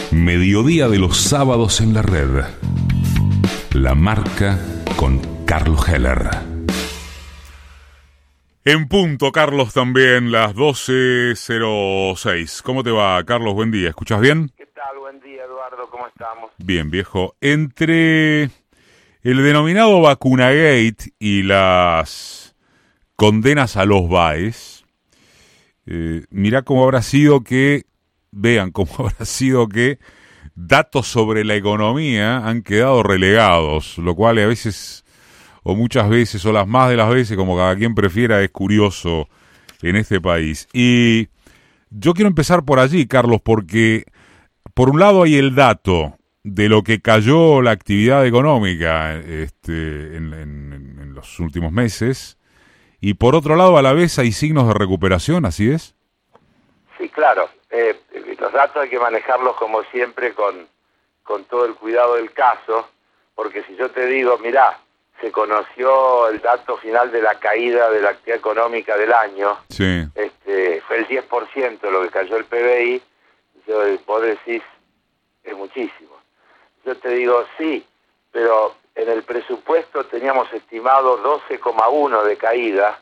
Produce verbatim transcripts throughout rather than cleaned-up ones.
Mediodía de los sábados en la red. La Marca con Carlos Heller. En punto, Carlos, también, las doce cero seis. ¿Cómo te va, Carlos? Buen día. ¿Escuchas bien? ¿Qué tal? Buen día, Eduardo. ¿Cómo estamos? Bien, viejo. Entre el denominado Vacunagate y las condenas a los Baez, eh, mirá cómo habrá sido que, vean cómo habrá sido que datos sobre la economía han quedado relegados, lo cual a veces, o muchas veces, o las más de las veces, como cada quien prefiera, es curioso en este país. Y yo quiero empezar por allí, Carlos, porque por un lado hay el dato de lo que cayó la actividad económica este, en, en, en los últimos meses, y por otro lado a la vez hay signos de recuperación, ¿así es? Sí, claro. Eh, los datos hay que manejarlos como siempre con, con todo el cuidado del caso, porque si yo te digo, mirá, se conoció el dato final de la caída de la actividad económica del año, sí. este, fue el diez por ciento lo que cayó el P B I, yo, vos decís, es muchísimo. Yo te digo, sí, pero en el presupuesto teníamos estimado doce coma uno de caída,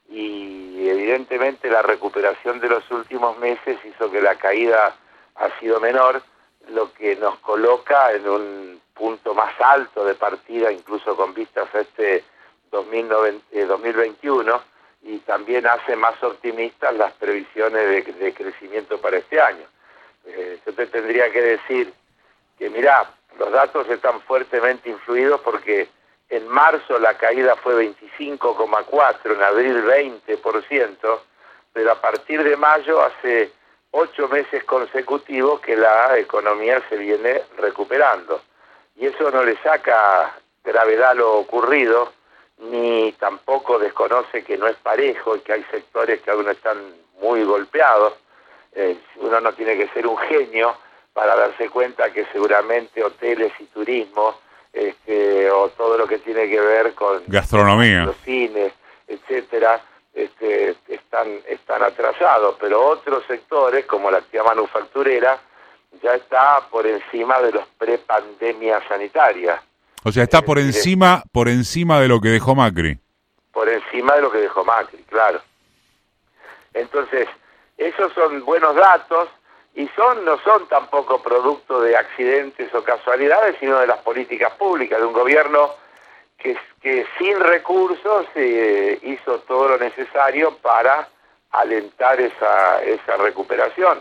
y evidentemente la recuperación de los últimos meses hizo que la caída ha sido menor, lo que nos coloca en un punto más alto de partida, incluso con vistas a este dos mil veintiuno, y también hace más optimistas las previsiones de, de crecimiento para este año. Eh, yo te tendría que decir que, mirá, los datos están fuertemente influidos porque en marzo la caída fue veinticinco coma cuatro, en abril veinte por ciento, pero a partir de mayo hace ocho meses consecutivos que la economía se viene recuperando. Y eso no le saca gravedad a lo ocurrido, ni tampoco desconoce que no es parejo y que hay sectores que aún están muy golpeados. Eh, uno no tiene que ser un genio para darse cuenta que seguramente hoteles y turismo, Este, o todo lo que tiene que ver con gastronomía, los cines, etcétera, este, están están atrasados, pero otros sectores como la actividad manufacturera ya está por encima de los pre-pandemia sanitaria. O sea, está por encima por encima de lo que dejó Macri. Por encima de lo que dejó Macri, claro. Entonces, esos son buenos datos. Y son no son tampoco producto de accidentes o casualidades, sino de las políticas públicas, de un gobierno que, que sin recursos eh, hizo todo lo necesario para alentar esa, esa recuperación,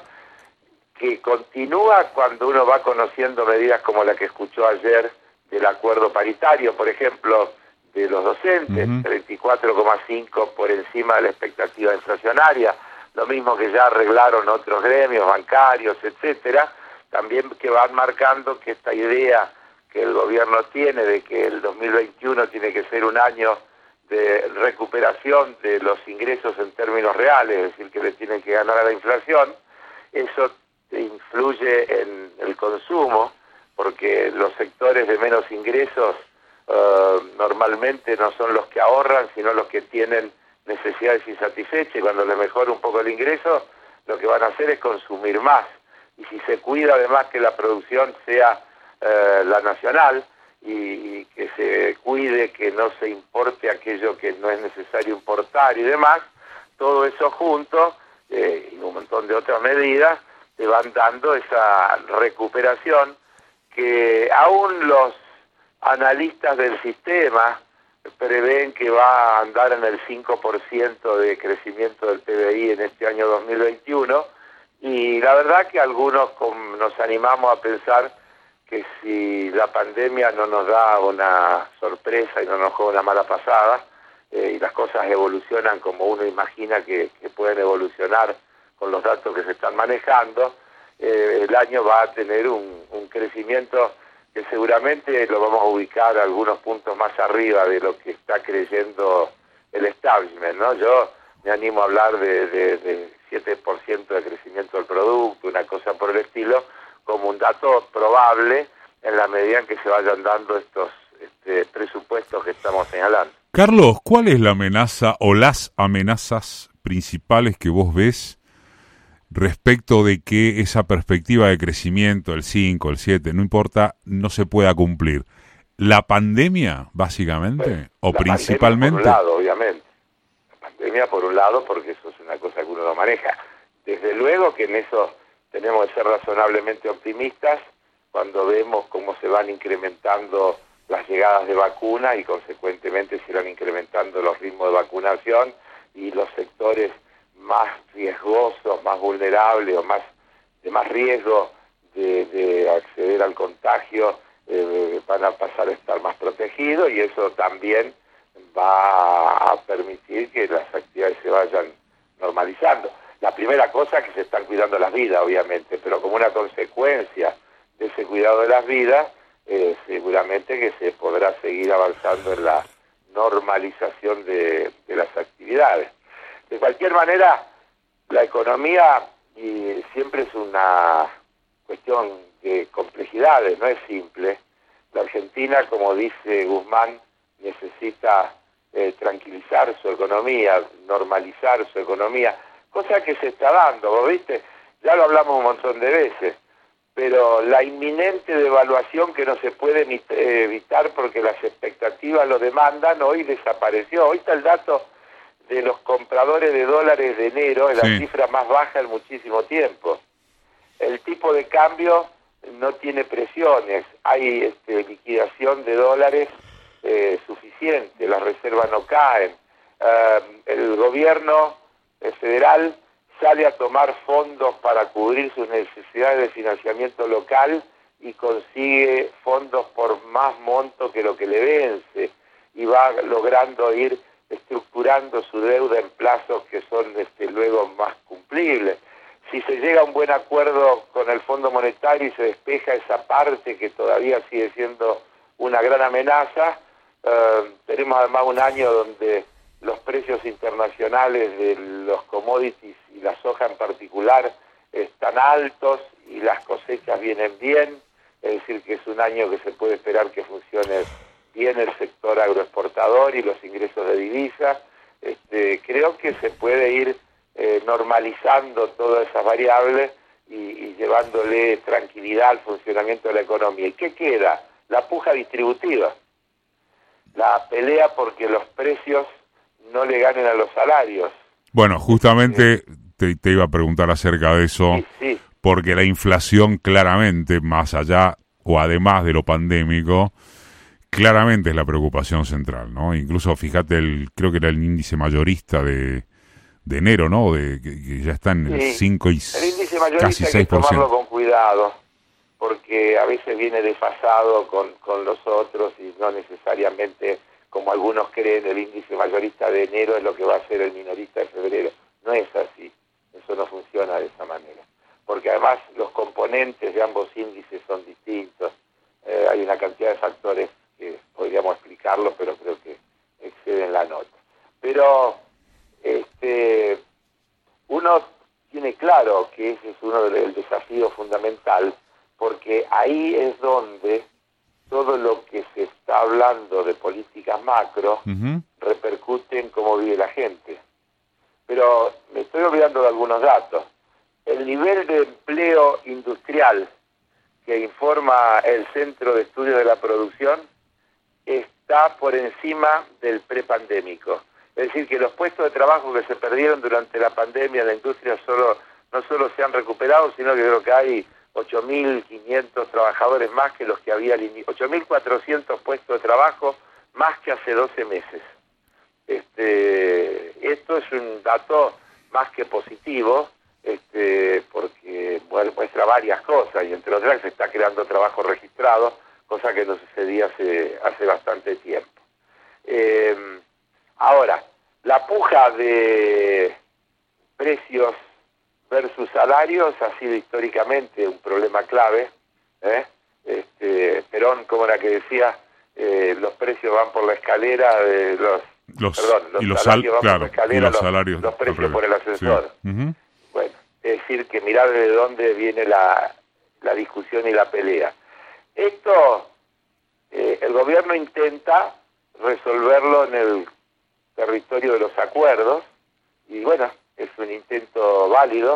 que continúa cuando uno va conociendo medidas como la que escuchó ayer del acuerdo paritario, por ejemplo, de los docentes, uh-huh. treinta y cuatro coma cinco por encima de la expectativa inflacionaria, lo mismo que ya arreglaron otros gremios bancarios, etcétera, también que van marcando que esta idea que el gobierno tiene de que el dos mil veintiuno tiene que ser un año de recuperación de los ingresos en términos reales, es decir, que le tienen que ganar a la inflación, eso influye en el consumo, porque los sectores de menos ingresos uh, normalmente no son los que ahorran, sino los que tienen necesidades insatisfechas, y cuando les mejora un poco el ingreso, lo que van a hacer es consumir más. Y si se cuida además que la producción sea eh, la nacional, y, y que se cuide que no se importe aquello que no es necesario importar y demás, todo eso junto, eh, y un montón de otras medidas, te van dando esa recuperación que aún los analistas del sistema prevén que va a andar en el cinco por ciento de crecimiento del P B I en este año dos mil veintiuno, y la verdad que algunos con, nos animamos a pensar que si la pandemia no nos da una sorpresa y no nos juega una mala pasada, eh, y las cosas evolucionan como uno imagina que, que pueden evolucionar con los datos que se están manejando, eh, el año va a tener un, un crecimiento que seguramente lo vamos a ubicar algunos puntos más arriba de lo que está creyendo el establishment, ¿no? Yo me animo a hablar de, de, de siete por ciento de crecimiento del producto, una cosa por el estilo, como un dato probable en la medida en que se vayan dando estos este, presupuestos que estamos señalando. Carlos, ¿cuál es la amenaza o las amenazas principales que vos ves respecto de que esa perspectiva de crecimiento, el cinco, el siete, no importa, no se pueda cumplir. ¿La pandemia, básicamente, bueno, o la principalmente? Pandemia por un lado, obviamente. La pandemia por un lado, porque eso es una cosa que uno no maneja. Desde luego que en eso tenemos que ser razonablemente optimistas cuando vemos cómo se van incrementando las llegadas de vacunas y consecuentemente se van incrementando los ritmos de vacunación y los sectores más riesgosos, más vulnerables o más de más riesgo de, de acceder al contagio eh, van a pasar a estar más protegidos y eso también va a permitir que las actividades se vayan normalizando. La primera cosa es que se están cuidando las vidas, obviamente, pero como una consecuencia de ese cuidado de las vidas, eh, seguramente que se podrá seguir avanzando en la normalización de, de las actividades. De cualquier manera, la economía y siempre es una cuestión de complejidades, no es simple. La Argentina, como dice Guzmán, necesita eh, tranquilizar su economía, normalizar su economía, cosa que se está dando, ¿vos viste? Ya lo hablamos un montón de veces, pero la inminente devaluación que no se puede evitar porque las expectativas lo demandan, hoy desapareció. Hoy está el dato de los compradores de dólares de enero, en sí. La cifra más baja en muchísimo tiempo. El tipo de cambio no tiene presiones, hay este, liquidación de dólares eh, suficiente, las reservas no caen. Uh, el gobierno federal sale a tomar fondos para cubrir sus necesidades de financiamiento local y consigue fondos por más monto que lo que le vence y va logrando ir estructurando su deuda en plazos que son este, luego más cumplibles. Si se llega a un buen acuerdo con el Fondo Monetario y se despeja esa parte que todavía sigue siendo una gran amenaza, eh, tenemos además un año donde los precios internacionales de los commodities y la soja en particular están altos y las cosechas vienen bien, es decir, que es un año que se puede esperar que funcione bien el sector agroexportador y los ingresos de divisas. Este, creo que se puede ir eh, normalizando todas esas variables y, y llevándole tranquilidad al funcionamiento de la economía. ¿Y qué queda? La puja distributiva, la pelea porque los precios no le ganen a los salarios. Bueno, justamente te, te iba a preguntar acerca de eso, sí, sí. Porque la inflación claramente, más allá o además de lo pandémico, claramente es la preocupación central, ¿no? Incluso, fíjate, el creo que era el índice mayorista de, de enero, ¿no? De que, que ya está en sí. el cinco y el índice mayorista casi seis por ciento. Hay que tomarlo con cuidado, porque a veces viene desfasado con, con los otros y no necesariamente, como algunos creen, el índice mayorista de enero es lo que va a ser el minorista de febrero. No es así, eso no funciona de esa manera, porque además los componentes de ambos índices son distintos, eh, hay una cantidad de factores que podríamos explicarlo, pero creo que exceden la nota. Pero este, uno tiene claro que ese es uno del desafío fundamental, porque ahí es donde todo lo que se está hablando de políticas macro uh-huh. repercute en cómo vive la gente. Pero me estoy olvidando de algunos datos. El nivel de empleo industrial que informa el Centro de Estudios de la Producción está por encima del prepandémico. Es decir, que los puestos de trabajo que se perdieron durante la pandemia en la industria solo no solo se han recuperado, sino que creo que hay ocho mil quinientos trabajadores más que los que había, ocho mil cuatrocientos puestos de trabajo más que hace doce meses. Este, esto es un dato más que positivo, este, porque bueno, muestra varias cosas, y entre otras se está creando trabajo registrado, cosa que no sucedía hace, hace bastante tiempo. Eh, ahora, la puja de precios versus salarios ha sido históricamente un problema clave. ¿eh? Este, Perón, como era que decía, eh, los precios van por la escalera, de los, los, perdón, los y los salarios sal, van claro, por la escalera, los, los, salarios, los precios por el ascensor. Sí. Uh-huh. Bueno, es decir, que mirar de dónde viene la, la discusión y la pelea. Esto, eh, el gobierno intenta resolverlo en el territorio de los acuerdos, y bueno, es un intento válido,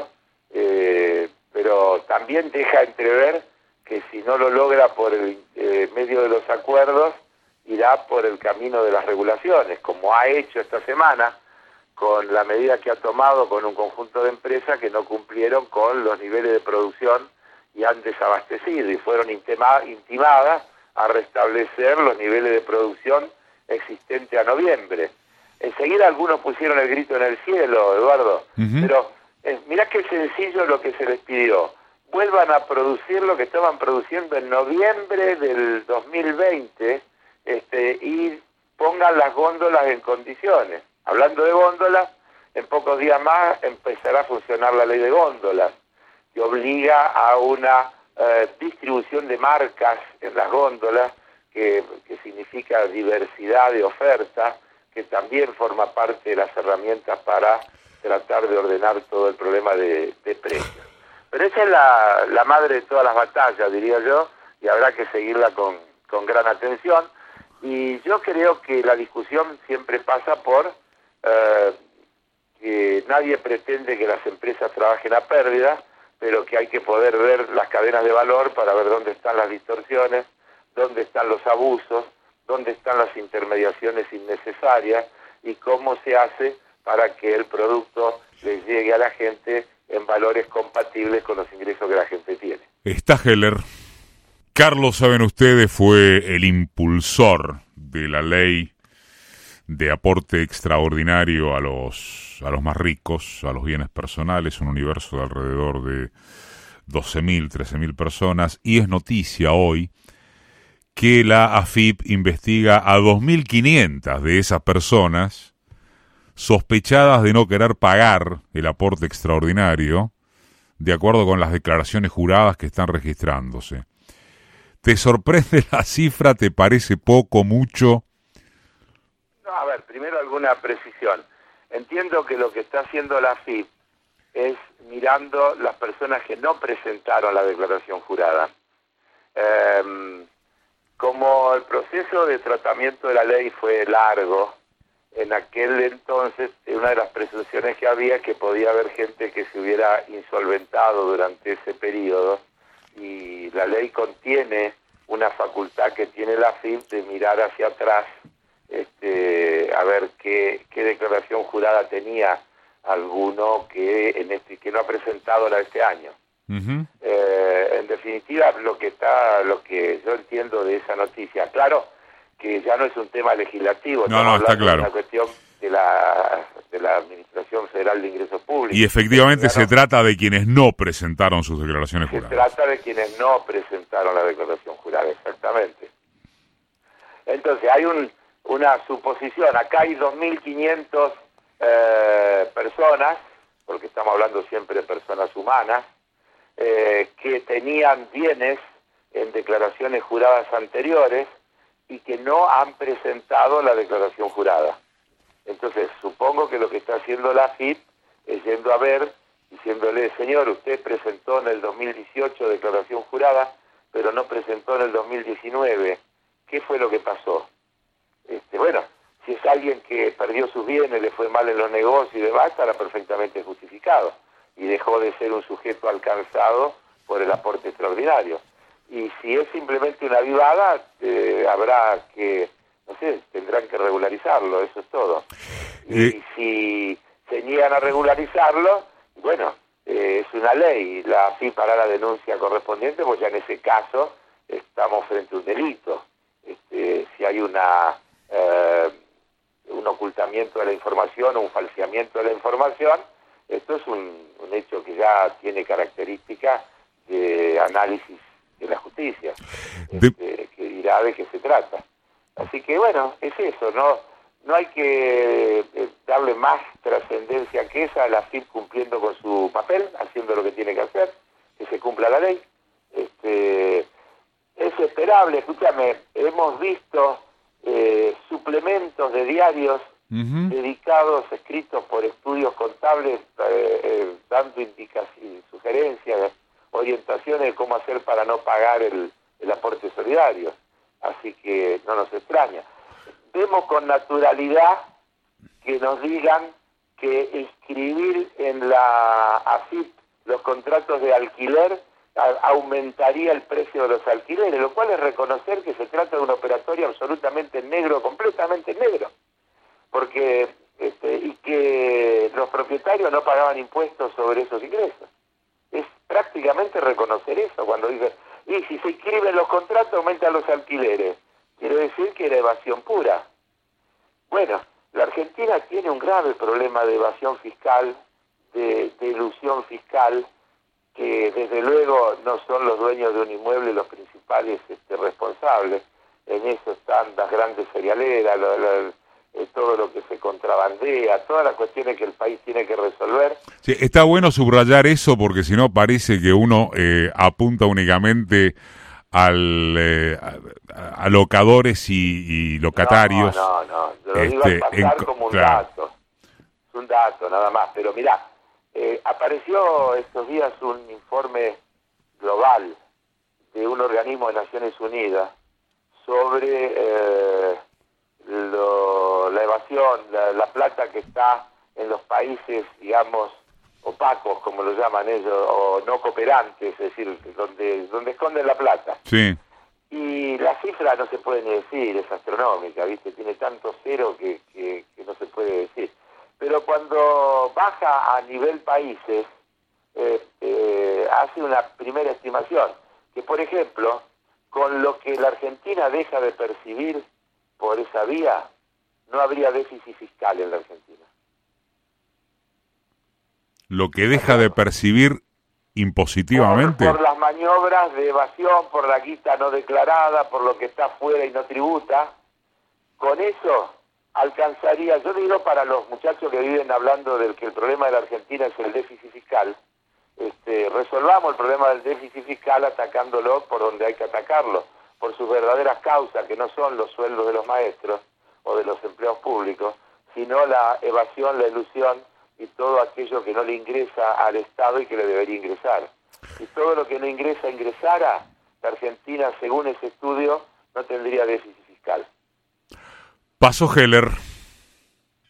eh, pero también deja entrever que si no lo logra por el eh, medio de los acuerdos, irá por el camino de las regulaciones, como ha hecho esta semana con la medida que ha tomado con un conjunto de empresas que no cumplieron con los niveles de producción y han desabastecido y fueron intima, intimadas a restablecer los niveles de producción existentes a noviembre. Enseguida algunos pusieron el grito en el cielo, Eduardo, uh-huh. pero eh, mirá qué sencillo lo que se les pidió. Vuelvan a producir lo que estaban produciendo en noviembre del dos mil veinte este, y pongan las góndolas en condiciones. Hablando de góndolas, en pocos días más empezará a funcionar la ley de góndolas, que obliga a una eh, distribución de marcas en las góndolas, que, que significa diversidad de oferta, que también forma parte de las herramientas para tratar de ordenar todo el problema de, de precios. Pero esa es la, la madre de todas las batallas, diría yo, y habrá que seguirla con, con gran atención. Y yo creo que la discusión siempre pasa por eh, que nadie pretende que las empresas trabajen a pérdida, pero que hay que poder ver las cadenas de valor para ver dónde están las distorsiones, dónde están los abusos, dónde están las intermediaciones innecesarias y cómo se hace para que el producto les llegue a la gente en valores compatibles con los ingresos que la gente tiene. Está Heller. Carlos, saben ustedes, fue el impulsor de la ley de aporte extraordinario a los, a los más ricos, a los bienes personales, un universo de alrededor de doce mil, trece mil personas, y es noticia hoy que la A F I P investiga a dos mil quinientas de esas personas sospechadas de no querer pagar el aporte extraordinario, de acuerdo con las declaraciones juradas que están registrándose. ¿Te sorprende la cifra? ¿Te parece poco, mucho? No, a ver, primero alguna precisión. Entiendo que lo que está haciendo la A F I P es mirando las personas que no presentaron la declaración jurada. Eh, como el proceso de tratamiento de la ley fue largo, en aquel entonces una de las presunciones que había es que podía haber gente que se hubiera insolventado durante ese periodo, y la ley contiene una facultad que tiene la A F I P de mirar hacia atrás, este, a ver qué, qué declaración jurada tenía alguno que en este que no ha presentado la de este año. Uh-huh. Eh, en definitiva, lo que está, lo que yo entiendo de esa noticia, claro que ya no es un tema legislativo, no, no, está claro. Es una cuestión de la de la Administración Federal de Ingresos Públicos. Y efectivamente claro, se trata de quienes no presentaron sus declaraciones juradas. Se trata de quienes no presentaron la declaración jurada, exactamente. Entonces hay un, una suposición, acá hay dos mil quinientas eh, personas, porque estamos hablando siempre de personas humanas, eh, que tenían bienes en declaraciones juradas anteriores y que no han presentado la declaración jurada. Entonces, supongo que lo que está haciendo la A F I P es yendo a ver, diciéndole, señor, usted presentó en el dos mil dieciocho declaración jurada, pero no presentó en el dos mil diecinueve. ¿Qué fue lo que pasó? Este, bueno, si es alguien que perdió sus bienes, le fue mal en los negocios y demás, estará perfectamente justificado y dejó de ser un sujeto alcanzado por el aporte extraordinario. Y si es simplemente una avivada, eh, habrá que, no sé, tendrán que regularizarlo, eso es todo. Y eh. si se niegan a regularizarlo, bueno, eh, es una ley, la A F I P hará la denuncia correspondiente, pues ya en ese caso estamos frente a un delito. Este, si hay una eh, un ocultamiento de la información o un falseamiento de la información, esto es un, un hecho que ya tiene características de análisis de la justicia, este, que dirá de qué se trata. Así que bueno, es eso, no no hay que eh, darle más trascendencia que esa, a la A F I P cumpliendo con su papel, haciendo lo que tiene que hacer, que se cumpla la ley. Este, es esperable, escúchame, hemos visto eh, suplementos de diarios uh-huh. dedicados, escritos por estudios contables, eh, eh, dando indicaciones, sugerencias, orientaciones de cómo hacer para no pagar el, el aporte solidario. Así que no nos extraña. Vemos con naturalidad que nos digan que inscribir en la A F I P los contratos de alquiler, a, aumentaría el precio de los alquileres, lo cual es reconocer que se trata de un operatorio absolutamente negro, completamente negro, porque este, y que los propietarios no pagaban impuestos sobre esos ingresos. Es prácticamente reconocer eso cuando dice, y si se inscriben los contratos aumentan los alquileres. Quiere decir que era evasión pura. Bueno, la Argentina tiene un grave problema de evasión fiscal, de, de ilusión fiscal, que desde luego no son los dueños de un inmueble los principales este, responsables. En eso están las grandes cerealeras, lo, lo, eh, todo lo que se contrabandea, todas las cuestiones que el país tiene que resolver. Sí, está bueno subrayar eso porque si no parece que uno eh, apunta únicamente al eh, a, a locadores y, y locatarios. No, no, no, yo lo digo este, al pasar en, como un claro. dato, es un dato nada más, pero mirá, eh, apareció estos días un informe global de un organismo de Naciones Unidas sobre eh, lo, la evasión, la, la plata que está en los países, digamos, opacos, como lo llaman ellos, o no cooperantes, es decir, donde donde esconden la plata. Sí. Y la cifra no se puede ni decir, es astronómica, ¿viste? Tiene tanto cero que, que, que no se puede decir. Pero cuando baja a nivel países, eh, eh, hace una primera estimación, que por ejemplo, con lo que la Argentina deja de percibir por esa vía, no habría déficit fiscal en la Argentina. Lo que deja de percibir impositivamente. Por, por las maniobras de evasión, por la guita no declarada, por lo que está afuera y no tributa, con eso alcanzaría, yo digo para los muchachos que viven hablando del que el problema de la Argentina es el déficit fiscal, este, resolvamos el problema del déficit fiscal atacándolo por donde hay que atacarlo, por sus verdaderas causas, que no son los sueldos de los maestros o de los empleados públicos, sino la evasión, la ilusión y todo aquello que no le ingresa al Estado y que le debería ingresar. Si todo lo que no ingresa ingresara, la Argentina, según ese estudio, no tendría déficit fiscal. Paso Heller.